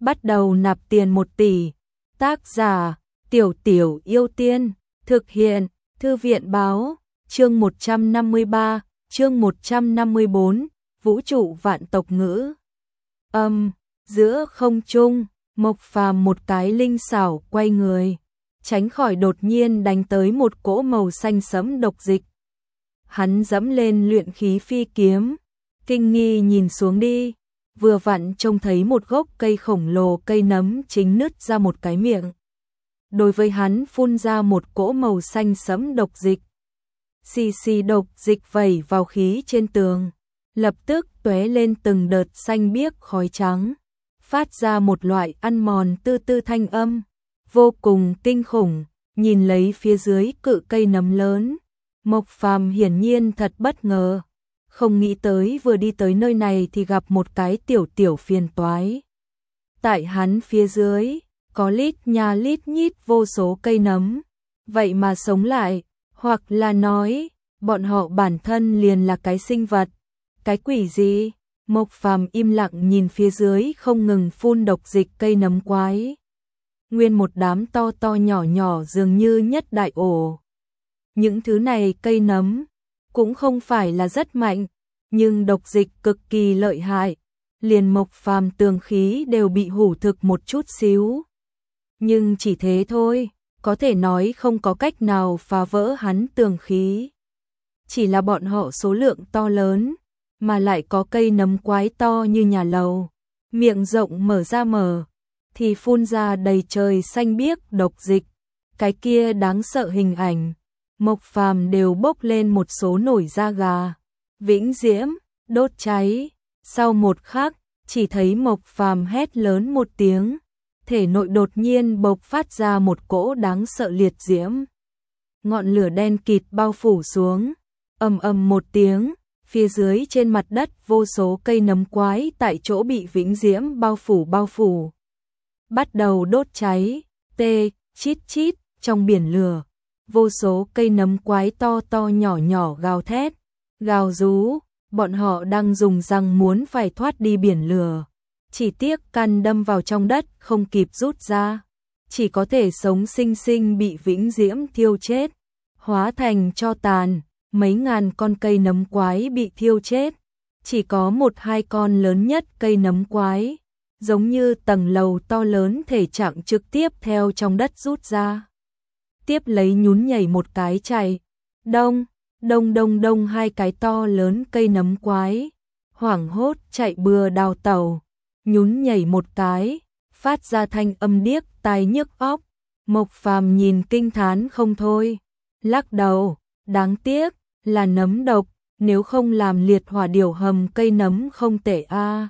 bắt đầu nạp tiền 1 tỷ. Tác giả, Tiểu Tiểu Yêu Tiên, thực hiện, Thư viện báo, chương 153, chương 154, vũ trụ vạn tộc ngữ. Giữa không trung, Mộc Phàm một cái linh xảo quay người, tránh khỏi đột nhiên đánh tới một cỗ màu xanh sẫm độc dịch. Hắn dẫm lên luyện khí phi kiếm, kinh nghi nhìn xuống đi, vừa vặn trông thấy một gốc cây khổng lồ cây nấm chính nứt ra một cái miệng. Đối với hắn phun ra một cỗ màu xanh sẫm độc dịch. Xì xì độc dịch vẩy vào khí trên tường, lập tức tóe lên từng đợt xanh biếc khói trắng, phát ra một loại ăn mòn tư tư thanh âm, vô cùng kinh khủng. Nhìn lấy phía dưới cự cây nấm lớn, Mộc Phàm hiển nhiên thật bất ngờ, không nghĩ tới vừa đi tới nơi này thì gặp một cái tiểu phiền toái. Tại hắn phía dưới, có lít nha lít nhít vô số cây nấm, vậy mà sống lại, hoặc là nói, bọn họ bản thân liền là cái sinh vật. Cái quỷ gì? Mộc Phàm im lặng nhìn phía dưới không ngừng phun độc dịch cây nấm quái. Nguyên một đám to to nhỏ nhỏ dường như nhất đại ổ. Những thứ này cây nấm cũng không phải là rất mạnh, nhưng độc dịch cực kỳ lợi hại, liền Mộc Phàm tường khí đều bị hủ thực một chút xíu. Nhưng chỉ thế thôi, có thể nói không có cách nào phá vỡ hắn tường khí. Chỉ là bọn họ số lượng to lớn, mà lại có cây nấm quái to như nhà lầu, miệng rộng mở ra thì phun ra đầy trời xanh biếc độc dịch. Cái kia đáng sợ hình ảnh, Mộc Phàm đều bốc lên một số nổi da gà. Vĩnh diễm, đốt cháy. Sau một khắc, chỉ thấy Mộc Phàm hét lớn một tiếng, thể nội đột nhiên bộc phát ra một cỗ đáng sợ liệt diễm. Ngọn lửa đen kịt bao phủ xuống, ầm ầm một tiếng, phía dưới trên mặt đất vô số cây nấm quái tại chỗ bị vĩnh diễm bao phủ. Bắt đầu đốt cháy, chít chít, trong biển lửa, vô số cây nấm quái to to nhỏ nhỏ gào thét, gào rú, bọn họ đang dùng răng muốn phải thoát đi biển lửa. Chỉ tiếc căn đâm vào trong đất không kịp rút ra, chỉ có thể sống sinh sinh bị vĩnh diễm thiêu chết, hóa thành tro tàn. Mấy ngàn con cây nấm quái bị thiêu chết, chỉ có 1-2 con lớn nhất cây nấm quái, giống như tầng lầu to lớn thể trạng trực tiếp theo trong đất rút ra. Tiếp lấy nhún nhảy một cái chạy, đông, đông 2 cái to lớn cây nấm quái, hoảng hốt chạy bừa đào tẩu, nhún nhảy một cái, phát ra thanh âm điếc tai nhức óc. Mộc Phàm nhìn kinh thán không thôi, lắc đầu, đáng tiếc là nấm độc, nếu không làm liệt hỏa điểu hầm cây nấm không tệ a.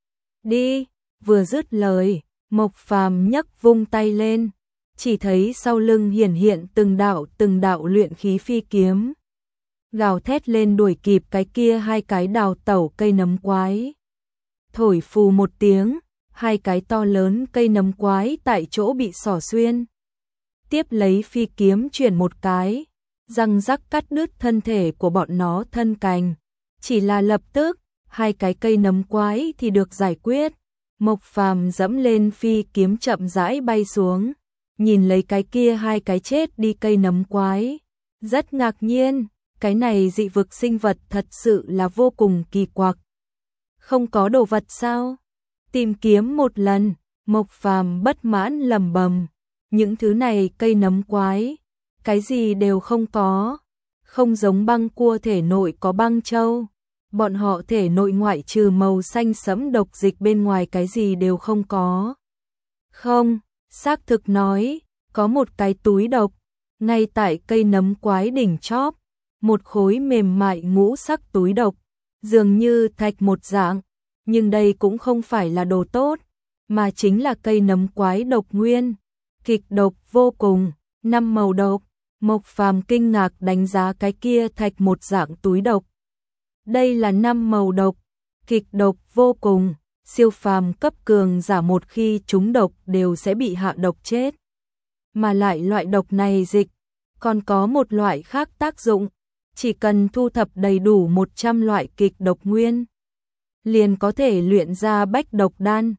Đi, vừa dứt lời, Mộc Phàm nhấc vung tay lên, chỉ thấy sau lưng hiển hiện từng đạo luyện khí phi kiếm, gào thét lên đuổi kịp cái kia 2 cái đào tẩu cây nấm quái. Thổi phù một tiếng, 2 cái to lớn cây nấm quái tại chỗ bị xỏ xuyên. Tiếp lấy phi kiếm chuyển một cái, răng rắc cắt đứt thân thể của bọn nó thân cành. Chỉ là lập tức, 2 cái cây nấm quái thì được giải quyết. Mộc Phàm dẫm lên phi kiếm chậm rãi bay xuống, nhìn lấy cái kia 2 cái chết đi cây nấm quái, rất ngạc nhiên, cái này dị vực sinh vật thật sự là vô cùng kỳ quặc. Không có đồ vật sao? Tìm kiếm một lần, Mộc Phàm bất mãn lẩm bẩm, những thứ này cây nấm quái, cái gì đều không có, không giống băng cua thể nội có băng châu, bọn họ thể nội ngoại trừ màu xanh sẫm độc dịch bên ngoài cái gì đều không có. Không, xác thực nói, có một cái túi độc, ngay tại cây nấm quái đỉnh chóp, một khối mềm mại ngũ sắc túi độc, dường như thạch một dạng, nhưng đây cũng không phải là đồ tốt, mà chính là cây nấm quái độc nguyên, kịch độc vô cùng, 5 màu độc. Mộc Phàm kinh ngạc đánh giá cái kia thạch một dạng túi độc. Đây là 5 màu độc, kịch độc vô cùng, siêu phàm cấp cường giả một khi trúng độc đều sẽ bị hạ độc chết. Mà lại loại độc này dịch, còn có một loại khác tác dụng, chỉ cần thu thập đầy đủ 100 loại kịch độc nguyên, liền có thể luyện ra bách độc đan.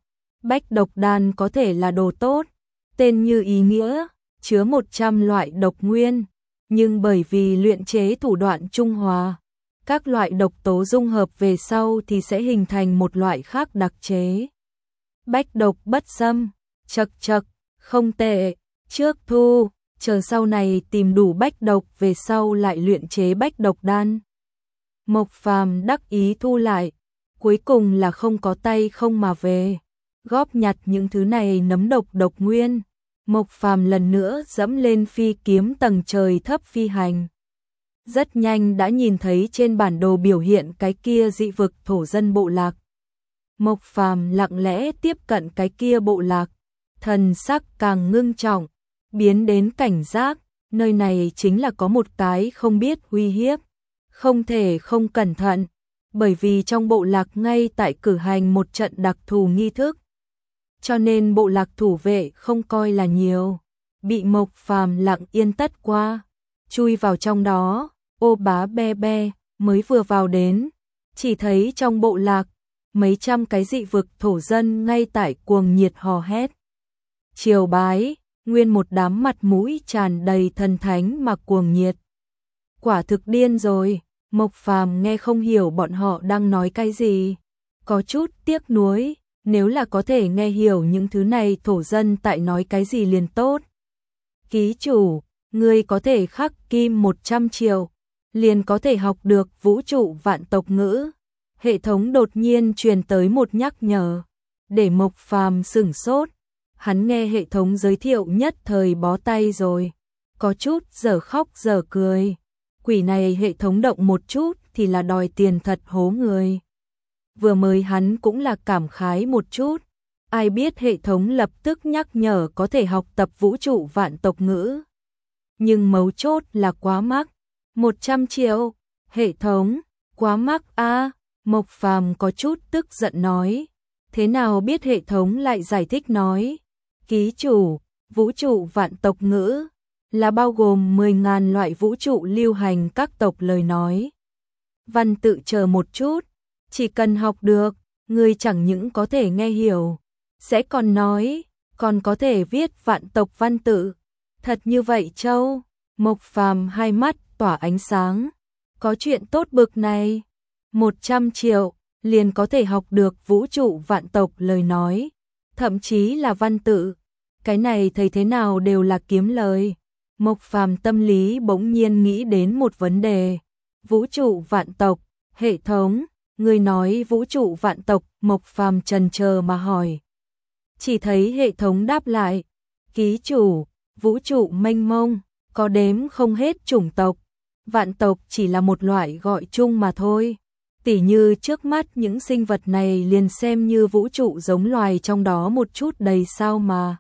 Bách độc đan có thể là đồ tốt, tên như ý nghĩa, chứa 100 loại độc nguyên, nhưng bởi vì luyện chế thủ đoạn trung hòa, các loại độc tố dung hợp về sau thì sẽ hình thành một loại khác đặc chế. Bách độc bất xâm, chậc chậc, không tệ, trước thu, chờ sau này tìm đủ bách độc về sau lại luyện chế bách độc đan. Mộc Phàm đắc ý thu lại, cuối cùng là không có tay không mà về, góp nhặt những thứ này nấm độc độc nguyên. Mộc Phàm lần nữa dẫm lên phi kiếm tầng trời thấp phi hành. Rất nhanh đã nhìn thấy trên bản đồ biểu hiện cái kia dị vực thổ dân bộ lạc. Mộc Phàm lặng lẽ tiếp cận cái kia bộ lạc, thần sắc càng ngưng trọng, biến đến cảnh giác, nơi này chính là có một cái không biết uy hiếp, không thể không cẩn thận, bởi vì trong bộ lạc ngay tại cử hành một trận đặc thù nghi thức. Cho nên bộ lạc thủ vệ không coi là nhiều, bị Mộc Phàm lặng yên tất qua, chui vào trong đó, ô bá be be, mới vừa vào đến, chỉ thấy trong bộ lạc, mấy trăm cái dị vực thổ dân ngay tại cuồng nhiệt hò hét. Triều bái, nguyên một đám mặt mũi tràn đầy thần thánh mà cuồng nhiệt. Quả thực điên rồi, Mộc Phàm nghe không hiểu bọn họ đang nói cái gì, có chút tiếc nuối. Nếu là có thể nghe hiểu những thứ này thổ dân tại nói cái gì liền tốt. Ký chủ, ngươi có thể khắc kim 100 triệu, liền có thể học được vũ trụ vạn tộc ngữ. Hệ thống đột nhiên truyền tới một nhắc nhở, để Mộc Phàm sửng sốt. Hắn nghe hệ thống giới thiệu nhất thời bó tay rồi, có chút giờ khóc giờ cười. Quỷ này hệ thống động một chút thì là đòi tiền thật hố người. Vừa mới hắn cũng là cảm khái một chút, ai biết hệ thống lập tức nhắc nhở có thể học tập vũ trụ vạn tộc ngữ. Nhưng mấu chốt là quá mắc, 100 triệu, hệ thống, quá mắc a. Mộc Phàm có chút tức giận nói, thế nào biết hệ thống lại giải thích nói, ký chủ, vũ trụ vạn tộc ngữ, là bao gồm 10.000 loại vũ trụ lưu hành các tộc lời nói. Văn tự chờ một chút. Chỉ cần học được, người chẳng những có thể nghe hiểu, sẽ còn nói, còn có thể viết vạn tộc văn tự. Thật như vậy châu, Mộc Phàm hai mắt tỏa ánh sáng. Có chuyện tốt bực này, 100 triệu, liền có thể học được vũ trụ vạn tộc lời nói, thậm chí là văn tự. Cái này thấy thế nào đều là kiếm lời. Mộc Phàm tâm lý bỗng nhiên nghĩ đến một vấn đề. Vũ trụ vạn tộc, hệ thống. Người nói vũ trụ vạn tộc, Mộc Phàm chần chờ mà hỏi. Chỉ thấy hệ thống đáp lại, ký chủ, vũ trụ mênh mông, có đếm không hết chủng tộc. Vạn tộc chỉ là một loại gọi chung mà thôi. Tỉ như trước mắt những sinh vật này liền xem như vũ trụ giống loài trong đó một chút đầy sao mà.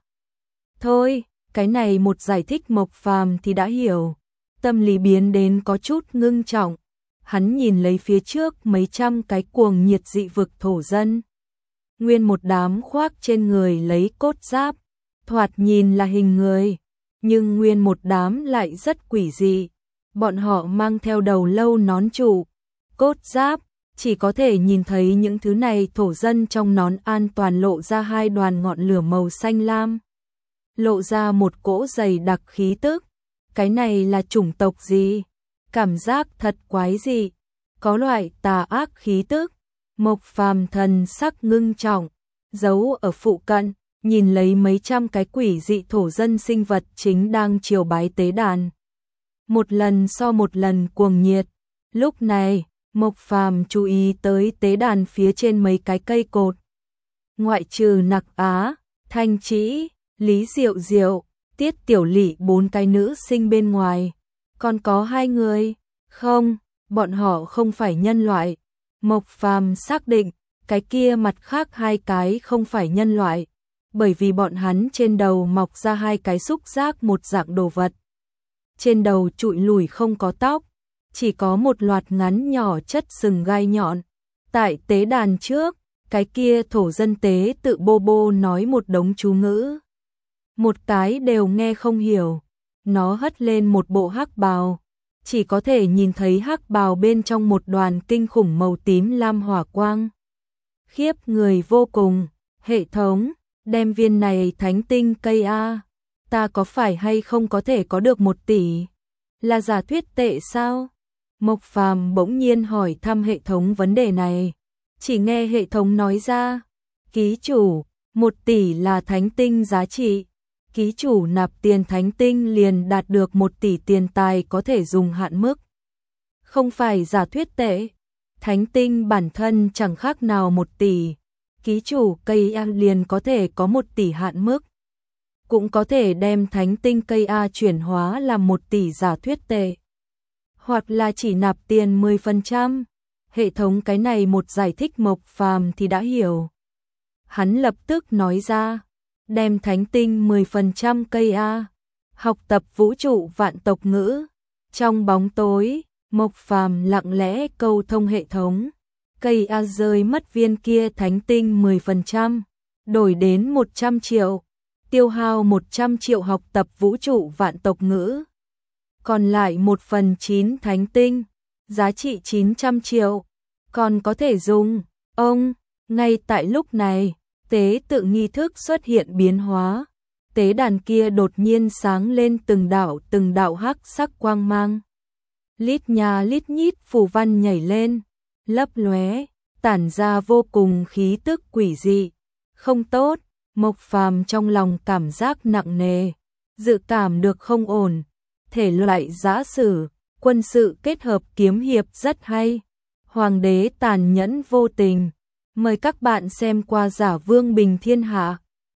Thôi, cái này một giải thích Mộc Phàm thì đã hiểu. Tâm lý biến đến có chút ngưng trọng. Hắn nhìn lấy phía trước mấy trăm cái cuồng nhiệt dị vực thổ dân. Nguyên một đám khoác trên người lấy cốt giáp, thoạt nhìn là hình người, nhưng nguyên một đám lại rất quỷ dị. Bọn họ mang theo đầu lâu nón trụ, cốt giáp, chỉ có thể nhìn thấy những thứ này thổ dân trong nón an toàn lộ ra hai đoàn ngọn lửa màu xanh lam. Lộ ra một cỗ dày đặc khí tức. Cái này là chủng tộc gì? Cảm giác thật quái dị, có loại tà ác khí tức. Mộc Phàm thần sắc ngưng trọng, giấu ở phụ cận, nhìn lấy mấy trăm cái quỷ dị thổ dân sinh vật chính đang triều bái tế đàn. Một lần so một lần cuồng nhiệt. Lúc này, Mộc Phàm chú ý tới tế đàn phía trên mấy cái cây cột. Ngoại trừ Nặc Á, Thanh Trĩ, Lý Diệu Diệu, Tiết Tiểu Lị bốn cái nữ sinh bên ngoài. Còn có hai người, không, bọn họ không phải nhân loại. Mộc Phàm xác định, cái kia mặt khác hai cái không phải nhân loại, bởi vì bọn hắn trên đầu mọc ra hai cái xúc giác một dạng đồ vật. Trên đầu trụi lùi không có tóc, chỉ có một loạt ngắn nhỏ chất sừng gai nhọn. Tại tế đàn trước, cái kia thổ dân tế tự bô bô nói một đống chú ngữ. Một cái đều nghe không hiểu. Nó hất lên một bộ hắc bào, chỉ có thể nhìn thấy hắc bào bên trong một đoàn kinh khủng màu tím lam hỏa quang. Khiếp người vô cùng, Hệ thống, đem viên này thánh tinh cây A, ta có phải hay không có thể có được 1 tỷ? Là giả thuyết tệ sao? Mộc Phàm bỗng nhiên hỏi thăm hệ thống vấn đề này. Chỉ nghe hệ thống nói ra, ký chủ, 1 tỷ là thánh tinh giá trị. Ký chủ nạp tiền thánh tinh liền đạt được 1 tỷ tiền tài có thể dùng hạn mức. Không phải giả thuyết tệ. Thánh tinh bản thân chẳng khác nào 1 tỷ. Ký chủ cây A liền có thể có 1 tỷ hạn mức. Cũng có thể đem thánh tinh cây A chuyển hóa làm 1 tỷ giả thuyết tệ. Hoặc là chỉ nạp tiền 10%. Hệ thống cái này một giải thích Mộc Phàm thì đã hiểu. Hắn lập tức nói ra, đem thánh tinh 10% cây A, học tập vũ trụ vạn tộc ngữ. Trong bóng tối, Mộc Phàm lặng lẽ câu thông hệ thống. Cây A rơi mất viên kia thánh tinh 10%, đổi đến 100 triệu, tiêu hao 100 triệu học tập vũ trụ vạn tộc ngữ. Còn lại 1/9 thánh tinh, giá trị 900 triệu, còn có thể dùng. Ông, ngay tại lúc này, tế tự nghi thức xuất hiện biến hóa. Tế đàn kia đột nhiên sáng lên từng đạo hắc sắc quang mang. Lít nha lít nhít phù văn nhảy lên, lấp lóe, tản ra vô cùng khí tức quỷ dị. Không tốt, Mộc Phàm trong lòng cảm giác nặng nề, dự cảm được không ổn. Thể loại giã sử, quân sự kết hợp kiếm hiệp rất hay. Hoàng đế tàn nhẫn vô tình. Mời các bạn xem qua Giả Vương Bình Thiên Hạ.